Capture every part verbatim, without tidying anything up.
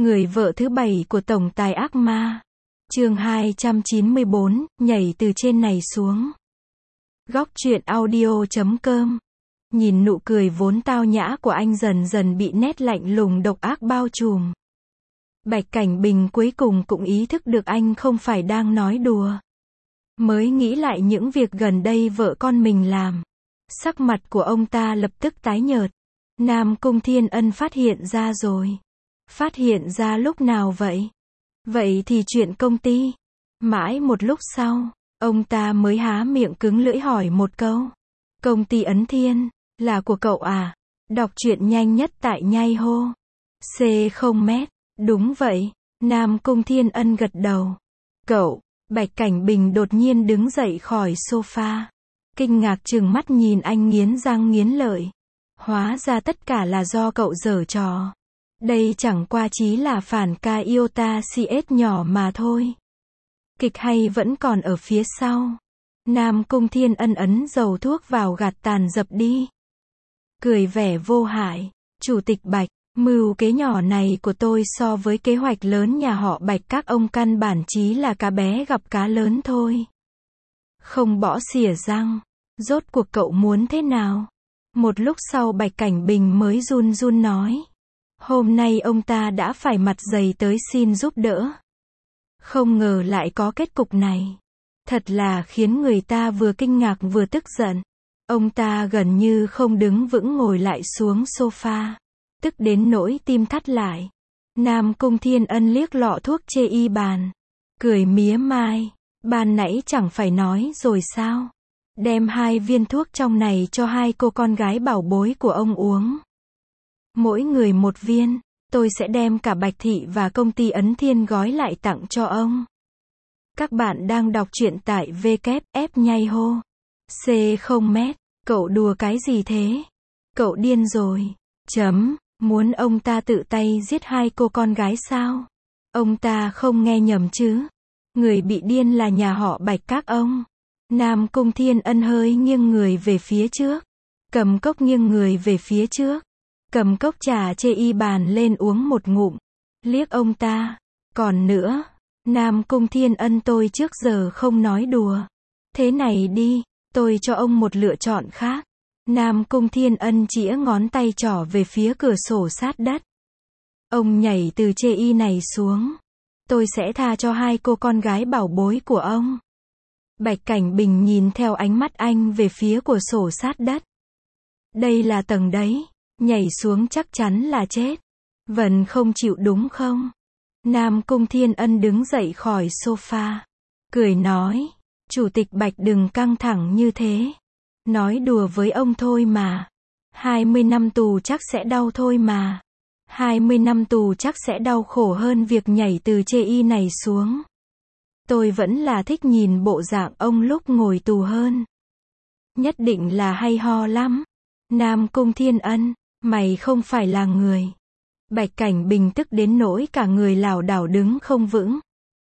Người vợ thứ bảy của tổng tài ác ma. Chương hai trăm chín mươi bốn, nhảy từ trên này xuống. Góc truyện audio chấm com. Nhìn nụ cười vốn tao nhã của anh dần dần bị nét lạnh lùng độc ác bao trùm. Bạch Cảnh Bình cuối cùng cũng ý thức được anh không phải đang nói đùa. Mới nghĩ lại những việc gần đây vợ con mình làm. Sắc mặt của ông ta lập tức tái nhợt. Nam Cung Thiên Ân phát hiện ra rồi. Phát hiện ra lúc nào vậy? Vậy thì chuyện công ty. Mãi một lúc sau, ông ta mới há miệng cứng lưỡi hỏi một câu. Công ty Ấn Thiên, là của cậu à? Đọc truyện nhanh nhất tại nhai hô. C không mét. Đúng vậy. Nam Cung Thiên Ân gật đầu. Cậu, Bạch Cảnh Bình đột nhiên đứng dậy khỏi sofa. Kinh ngạc trừng mắt nhìn anh nghiến răng nghiến lợi. Hóa ra tất cả là do cậu giở trò. Đây chẳng qua chỉ là phản ca iota cs nhỏ mà thôi. Kịch hay vẫn còn ở phía sau. Nam Cung Thiên Ân ấn dầu thuốc vào gạt tàn dập đi. Cười vẻ vô hại. Chủ tịch Bạch, mưu kế nhỏ này của tôi so với kế hoạch lớn nhà họ Bạch các ông căn bản chí là cá bé gặp cá lớn thôi. Không bỏ xỉa răng. Rốt cuộc cậu muốn thế nào? Một lúc sau Bạch Cảnh Bình mới run run nói. Hôm nay ông ta đã phải mặt dày tới xin giúp đỡ. Không ngờ lại có kết cục này. Thật là khiến người ta vừa kinh ngạc vừa tức giận. Ông ta gần như không đứng vững ngồi lại xuống sofa. Tức đến nỗi tim thắt lại. Nam Cung Thiên Ân liếc lọ thuốc chê y bàn. Cười mía mai. Ban nãy chẳng phải nói rồi sao? Đem hai viên thuốc trong này cho hai cô con gái bảo bối của ông uống. Mỗi người một viên, tôi sẽ đem cả Bạch Thị và công ty Ấn Thiên gói lại tặng cho ông. Các bạn đang đọc truyện tại vê kép ép nhai hô. C không mét, cậu đùa cái gì thế? Cậu điên rồi. Chấm, muốn ông ta tự tay giết hai cô con gái sao? Ông ta không nghe nhầm chứ? Người bị điên là nhà họ Bạch các ông. Nam Cung Thiên Ân hơi nghiêng người về phía trước. Cầm cốc nghiêng người về phía trước. Cầm cốc trà chê y bàn lên uống một ngụm. Liếc ông ta. Còn nữa, Nam Cung Thiên Ân tôi trước giờ không nói đùa. Thế này đi, tôi cho ông một lựa chọn khác. Nam Cung Thiên Ân chĩa ngón tay trỏ về phía cửa sổ sát đất. Ông nhảy từ chê y này xuống. Tôi sẽ tha cho hai cô con gái bảo bối của ông. Bạch Cảnh Bình nhìn theo ánh mắt anh về phía của sổ sát đất. Đây là tầng đấy. Nhảy xuống chắc chắn là chết. Vân không chịu đúng không? Nam Cung Thiên Ân đứng dậy khỏi sofa. Cười nói. Chủ tịch Bạch đừng căng thẳng như thế. Nói đùa với ông thôi mà. hai mươi năm tù chắc sẽ đau thôi mà. hai mươi năm tù chắc sẽ đau khổ hơn việc nhảy từ chê y này xuống. Tôi vẫn là thích nhìn bộ dạng ông lúc ngồi tù hơn. Nhất định là hay ho lắm. Nam Cung Thiên Ân, mày không phải là người. Bạch Cảnh Bình tức đến nỗi cả người lảo đảo đứng không vững.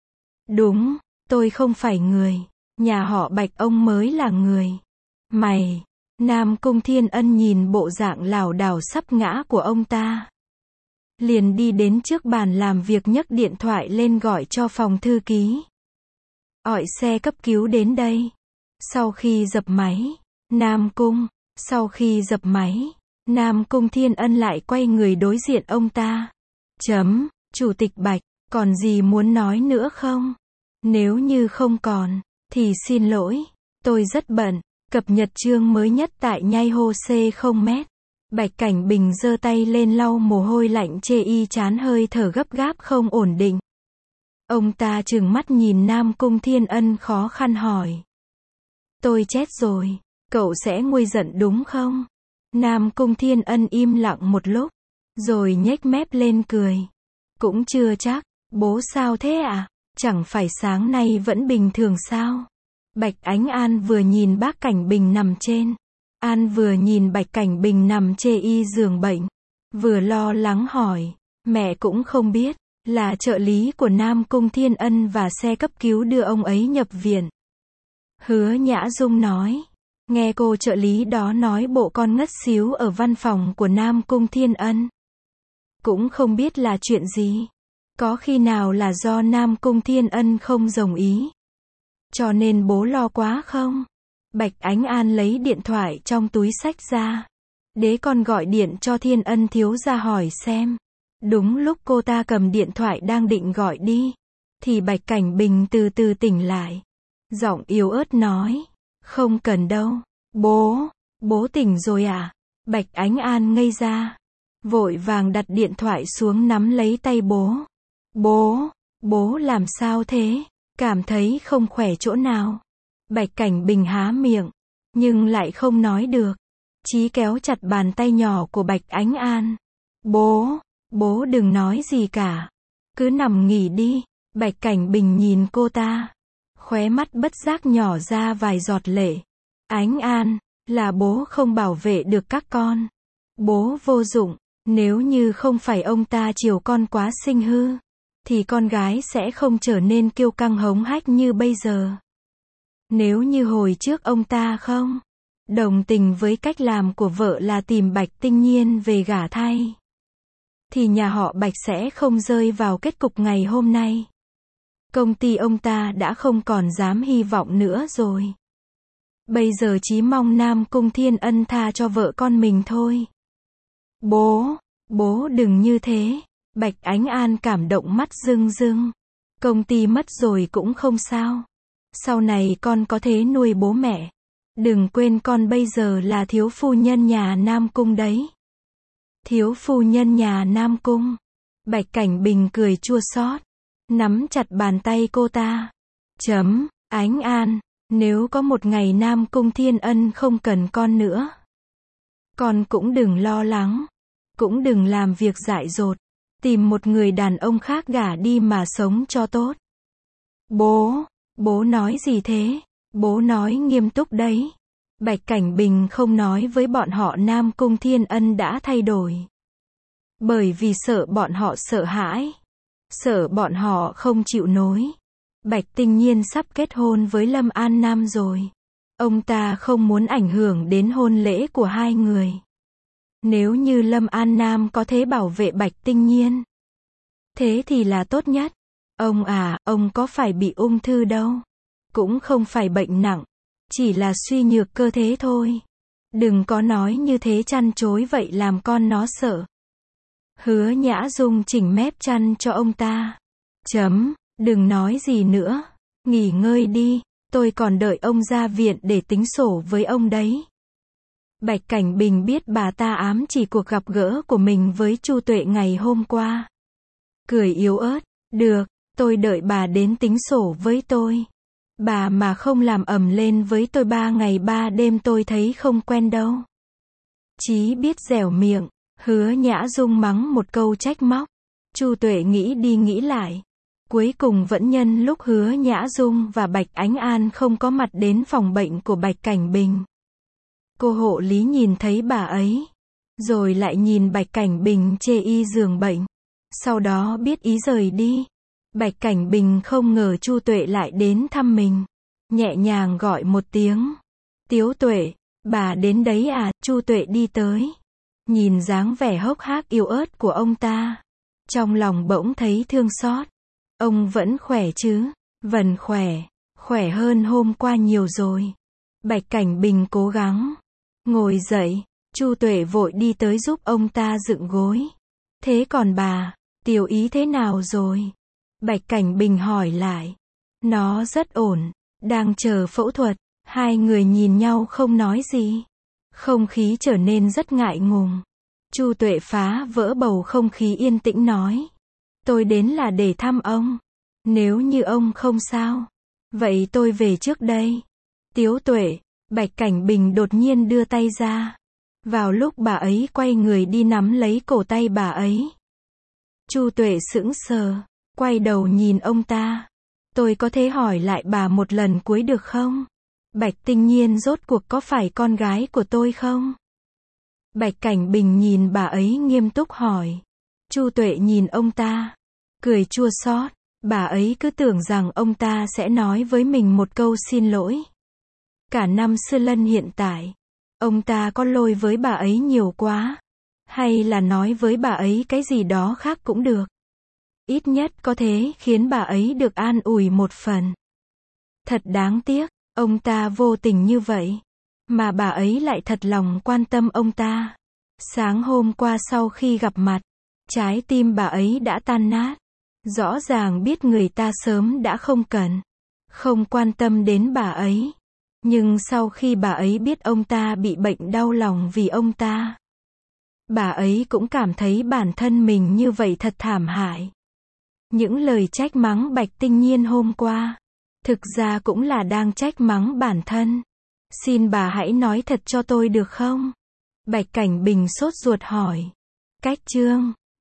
Đúng, tôi không phải người. Nhà họ Bạch ông mới là người. Mày, Nam Cung Thiên Ân nhìn bộ dạng lảo đảo sắp ngã của ông ta. Liền đi đến trước bàn làm việc nhấc điện thoại lên gọi cho phòng thư ký. Gọi xe cấp cứu đến đây. Sau khi dập máy, Nam Cung, sau khi dập máy, Nam Cung Thiên Ân lại quay người đối diện ông ta. Chấm, Chủ tịch Bạch, còn gì muốn nói nữa không? Nếu như không còn, thì xin lỗi, tôi rất bận. Cập nhật chương mới nhất tại nhai hô C không mét. Bạch Cảnh Bình giơ tay lên lau mồ hôi lạnh chê y chán hơi thở gấp gáp không ổn định. Ông ta trừng mắt nhìn Nam Cung Thiên Ân khó khăn hỏi. Tôi chết rồi, cậu sẽ nguôi giận đúng không? Nam Cung Thiên Ân im lặng một lúc, rồi nhếch mép lên cười. Cũng chưa chắc, bố sao thế à? Chẳng phải sáng nay vẫn bình thường sao? Bạch Ánh An vừa nhìn bác Cảnh Bình nằm trên. An vừa nhìn Bạch Cảnh Bình nằm chê y giường bệnh. Vừa lo lắng hỏi, mẹ cũng không biết. Là trợ lý của Nam Cung Thiên Ân và xe cấp cứu đưa ông ấy nhập viện. Hứa Nhã Dung nói. Nghe cô trợ lý đó nói bộ con ngất xíu ở văn phòng của Nam Cung Thiên Ân. Cũng không biết là chuyện gì. Có khi nào là do Nam Cung Thiên Ân không đồng ý, cho nên bố lo quá không? Bạch Ánh An lấy điện thoại trong túi xách ra. Đế con gọi điện cho Thiên Ân thiếu gia hỏi xem. Đúng lúc cô ta cầm điện thoại đang định gọi đi, thì Bạch Cảnh Bình từ từ tỉnh lại. Giọng yếu ớt nói, không cần đâu. Bố, bố tỉnh rồi à? Bạch Ánh An ngây ra, vội vàng đặt điện thoại xuống nắm lấy tay bố. Bố, bố làm sao thế? Cảm thấy không khỏe chỗ nào? Bạch Cảnh Bình há miệng, nhưng lại không nói được. Chí kéo chặt bàn tay nhỏ của Bạch Ánh An. Bố, bố đừng nói gì cả. Cứ nằm nghỉ đi. Bạch Cảnh Bình nhìn cô ta, khóe mắt bất giác nhỏ ra vài giọt lệ. Ánh An, là bố không bảo vệ được các con. Bố vô dụng, nếu như không phải ông ta chiều con quá sinh hư, thì con gái sẽ không trở nên kiêu căng hống hách như bây giờ. Nếu như hồi trước ông ta không đồng tình với cách làm của vợ là tìm Bạch Tinh Nhiên về gả thay, thì nhà họ Bạch sẽ không rơi vào kết cục ngày hôm nay. Công ty ông ta đã không còn dám hy vọng nữa rồi. Bây giờ chỉ mong Nam Cung Thiên Ân tha cho vợ con mình thôi. Bố, bố đừng như thế. Bạch Ánh An cảm động mắt rưng rưng. Công ty mất rồi cũng không sao. Sau này con có thể nuôi bố mẹ. Đừng quên con bây giờ là thiếu phu nhân nhà Nam Cung đấy. Thiếu phu nhân nhà Nam Cung. Bạch Cảnh Bình cười chua xót, nắm chặt bàn tay cô ta. Chấm, Ánh An, nếu có một ngày Nam Cung Thiên Ân không cần con nữa, con cũng đừng lo lắng, cũng đừng làm việc dại dột, tìm một người đàn ông khác gả đi mà sống cho tốt. Bố, bố nói gì thế? Bố nói nghiêm túc đấy. Bạch Cảnh Bình không nói với bọn họ Nam Cung Thiên Ân đã thay đổi, bởi vì sợ bọn họ sợ hãi, sợ bọn họ không chịu nối. Bạch Tinh Nhiên sắp kết hôn với Lâm An Nam rồi. Ông ta không muốn ảnh hưởng đến hôn lễ của hai người. Nếu như Lâm An Nam có thể bảo vệ Bạch Tinh Nhiên, thế thì là tốt nhất. Ông à, ông có phải bị ung thư đâu. Cũng không phải bệnh nặng, chỉ là suy nhược cơ thế thôi. Đừng có nói như thế chăn chối vậy làm con nó sợ. Hứa Nhã Dung chỉnh mép chăn cho ông ta. Chấm, đừng nói gì nữa. Nghỉ ngơi đi, tôi còn đợi ông ra viện để tính sổ với ông đấy. Bạch Cảnh Bình biết bà ta ám chỉ cuộc gặp gỡ của mình với Chu Tuệ ngày hôm qua. Cười yếu ớt, được, tôi đợi bà đến tính sổ với tôi. Bà mà không làm ầm lên với tôi ba ngày ba đêm tôi thấy không quen đâu. Chí biết dẻo miệng. Hứa Nhã Dung mắng một câu trách móc. Chu Tuệ nghĩ đi nghĩ lại, cuối cùng vẫn nhân lúc Hứa Nhã Dung và Bạch Ánh An không có mặt đến phòng bệnh của Bạch Cảnh Bình. Cô hộ lý nhìn thấy bà ấy, rồi lại nhìn Bạch Cảnh Bình chê y giường bệnh, sau đó biết ý rời đi. Bạch Cảnh Bình không ngờ Chu Tuệ lại đến thăm mình, nhẹ nhàng gọi một tiếng. Tiếu Tuệ, bà đến đấy à? Chu Tuệ đi tới, nhìn dáng vẻ hốc hác yếu ớt của ông ta, trong lòng bỗng thấy thương xót. Ông vẫn khỏe chứ? Vẫn khỏe, khỏe hơn hôm qua nhiều rồi. Bạch Cảnh Bình cố gắng ngồi dậy. Chu Tuệ vội đi tới giúp ông ta dựng gối. Thế còn bà, Tiểu Ý thế nào rồi? Bạch Cảnh Bình hỏi lại. Nó rất ổn, đang chờ phẫu thuật. Hai người nhìn nhau không nói gì. Không khí trở nên rất ngại ngùng. Chu Tuệ phá vỡ bầu không khí yên tĩnh nói. Tôi đến là để thăm ông. Nếu như ông không sao, vậy tôi về trước đây. Tiếu Tuệ, Bạch Cảnh Bình đột nhiên đưa tay ra. Vào lúc bà ấy quay người đi nắm lấy cổ tay bà ấy. Chu Tuệ sững sờ, quay đầu nhìn ông ta. Tôi có thể hỏi lại bà một lần cuối được không? Bạch Tinh Nhiên rốt cuộc có phải con gái của tôi không? Bạch Cảnh Bình nhìn bà ấy nghiêm túc hỏi. Chu Tuệ nhìn ông ta, cười chua xót. Bà ấy cứ tưởng rằng ông ta sẽ nói với mình một câu xin lỗi. Cả năm xưa lẫn hiện tại, ông ta có lôi với bà ấy nhiều quá, hay là nói với bà ấy cái gì đó khác cũng được. Ít nhất có thế khiến bà ấy được an ủi một phần. Thật đáng tiếc, ông ta vô tình như vậy. Mà bà ấy lại thật lòng quan tâm ông ta. Sáng hôm qua sau khi gặp mặt, trái tim bà ấy đã tan nát. Rõ ràng biết người ta sớm đã không cần, không quan tâm đến bà ấy. Nhưng sau khi bà ấy biết ông ta bị bệnh đau lòng vì ông ta, bà ấy cũng cảm thấy bản thân mình như vậy thật thảm hại. Những lời trách mắng Bạch Tinh Nhiên hôm qua, thực ra cũng là đang trách mắng bản thân. Xin bà hãy nói thật cho tôi được không? Bạch Cảnh Bình sốt ruột hỏi. Cách chương